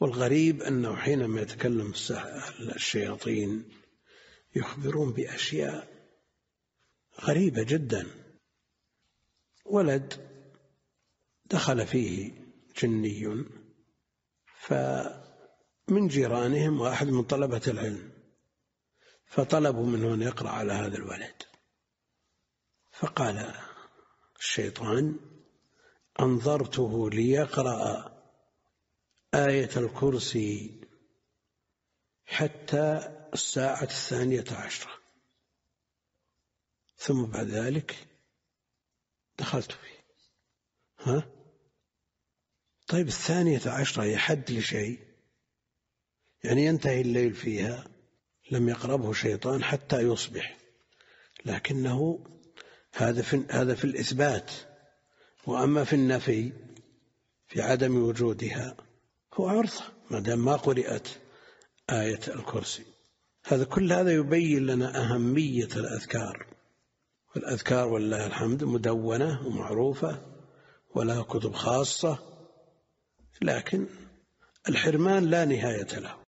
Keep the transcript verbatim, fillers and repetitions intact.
والغريب أنه حينما يتكلم الشياطين يخبرون بأشياء غريبة جدا. ولد دخل فيه جني، فمن جيرانهم واحد من طلبة العلم، فطلبوا منه أن يقرأ على هذا الولد، فقال الشيطان: أنظرته ليقرأ آية الكرسي حتى الساعة الثانية عشرة، ثم بعد ذلك دخلت فيه. ها؟ طيب الثانية عشرة يحد لشيء، يعني ينتهي الليل فيها، لم يقربه شيطان حتى يصبح، لكنه هذا في, هذا في الإثبات. وأما في النفي في عدم وجودها هو عرضة ما دام ما قرأت آية الكرسي. هذا كل هذا يبين لنا أهمية الأذكار، والأذكار والله الحمد مدونة ومعروفة ولها كتب خاصة، لكن الحرمان لا نهاية له.